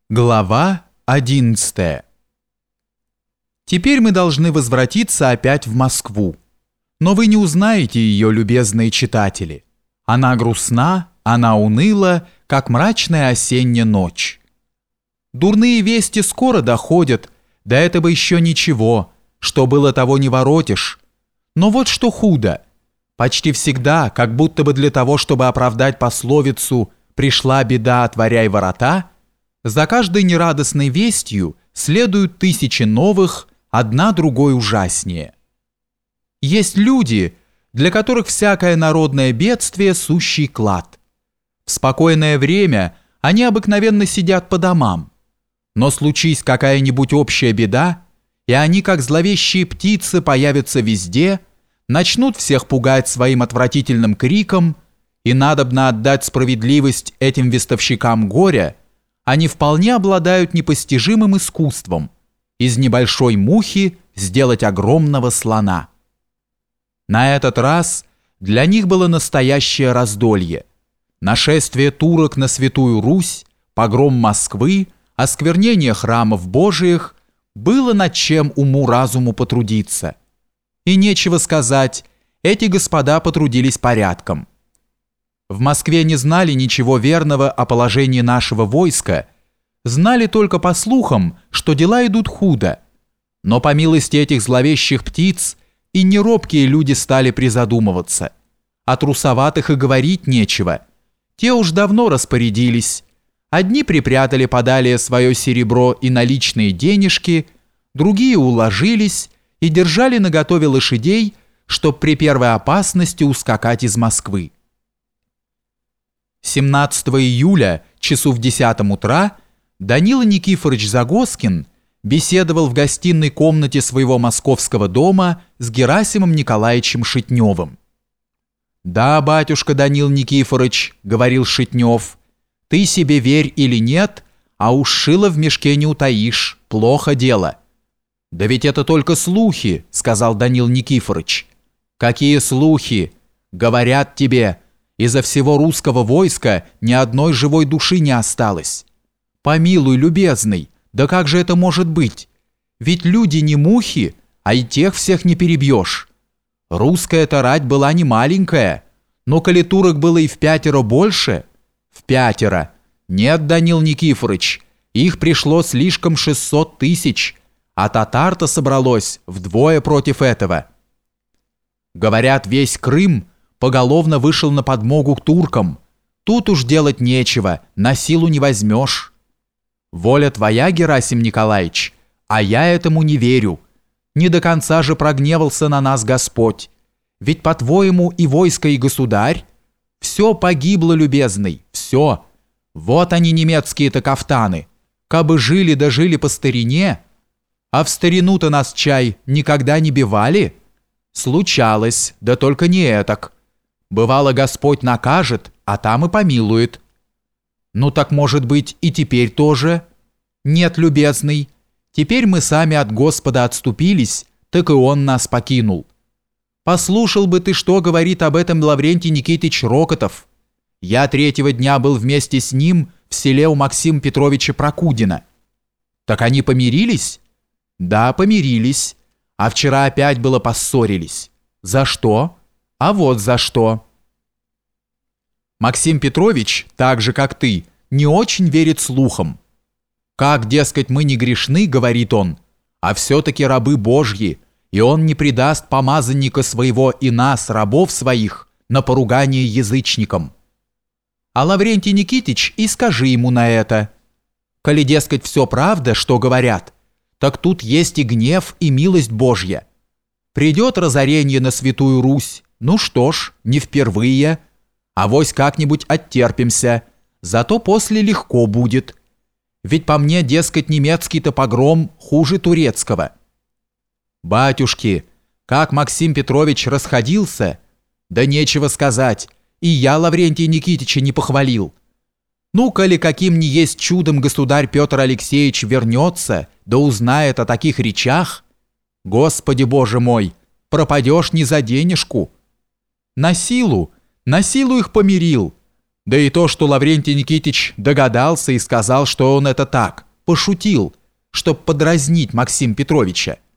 Глава 11. Теперь мы должны возвратиться опять в Москву. Но вы не узнаете ее, любезные читатели. Она грустна, она уныла, как мрачная осенняя ночь. Дурные вести скоро доходят, да это бы еще ничего, что было того не воротишь. Но вот что худо. Почти всегда, как будто бы для того, чтобы оправдать пословицу «пришла беда, отворяй ворота», за каждой нерадостной вестью следуют тысячи новых, одна другой ужаснее. Есть люди, для которых всякое народное бедствие – сущий клад. В спокойное время они обыкновенно сидят по домам. Но случись какая-нибудь общая беда, и они, как зловещие птицы, появятся везде, начнут всех пугать своим отвратительным криком, и надобно отдать справедливость этим вестовщикам горя. Они вполне обладают непостижимым искусством из небольшой мухи сделать огромного слона. На этот раз для них было настоящее раздолье. Нашествие турок на Святую Русь, погром Москвы, осквернение храмов Божиих было над чем уму-разуму потрудиться. И нечего сказать, эти господа потрудились порядком. В Москве не знали ничего верного о положении нашего войска, знали только по слухам, что дела идут худо. Но по милости этих зловещих птиц и неробкие люди стали призадумываться. О трусоватых и говорить нечего. Те уж давно распорядились. Одни припрятали подалее свое серебро и наличные денежки, другие уложились и держали наготове лошадей, чтоб при первой опасности ускакать из Москвы. 17 июля, часу в 10 утра, Данила Никифорович Загоскин беседовал в гостиной комнате своего московского дома с Герасимом Николаевичем Шитневым. «Да, батюшка Данил Никифорович, — говорил Шитнев, — ты себе верь или нет, а уж шило в мешке не утаишь, плохо дело». «Да ведь это только слухи, — сказал Данил Никифорович». «Какие слухи? Говорят тебе, изо всего русского войска ни одной живой души не осталось. Помилуй, любезный, да как же это может быть? Ведь люди не мухи, а и тех всех не перебьешь. Русская-то рать была не маленькая, но коли турок было и в 5 больше, в 5. Нет, Данил Никифорович, их пришло слишком 600 тысяч, а татар-то собралось вдвое против этого. Говорят, весь Крым поголовно вышел на подмогу к туркам. Тут уж делать нечего, на силу не возьмешь. Воля твоя, Герасим Николаевич, а я этому не верю. Не до конца же прогневался на нас Господь. Ведь, по-твоему, и войско, и государь? Все погибло, любезный, все. Вот они, немецкие-то кафтаны. Кабы жили да жили по старине. А в старину-то нас, чай, никогда не бивали? Случалось, да только не этак. Бывало, Господь накажет, а там и помилует. Ну так, может быть, и теперь тоже? Нет, любезный, теперь мы сами от Господа отступились, так и Он нас покинул. Послушал бы ты, что говорит об этом Лаврентий Никитич Рокотов. Я 3-го дня был вместе с ним в селе у Максима Петровича Прокудина. Так они помирились? Да, помирились. А вчера опять было поссорились. За что? А вот за что. Максим Петрович, так же как ты, не очень верит слухам. Как, дескать, мы не грешны, говорит он, а все-таки рабы Божьи, и он не предаст помазанника своего и нас, рабов своих, на поругание язычникам. А Лаврентий Никитич и скажи ему на это. Коли, дескать, все правда, что говорят, так тут есть и гнев, и милость Божья. Придет разорение на Святую Русь, ну что ж, не впервые, авось как-нибудь оттерпимся, зато после легко будет. Ведь по мне, дескать, немецкий-то погром хуже турецкого. Батюшки, как Максим Петрович расходился, да нечего сказать, и я Лаврентия Никитича не похвалил. Ну, коли каким ни есть чудом государь Петр Алексеевич вернется, да узнает о таких речах, Господи Боже мой, пропадешь не за денежку. На силу их помирил. Да и то, что Лаврентий Никитич догадался и сказал, что он это так, пошутил, чтоб подразнить Максима Петровича,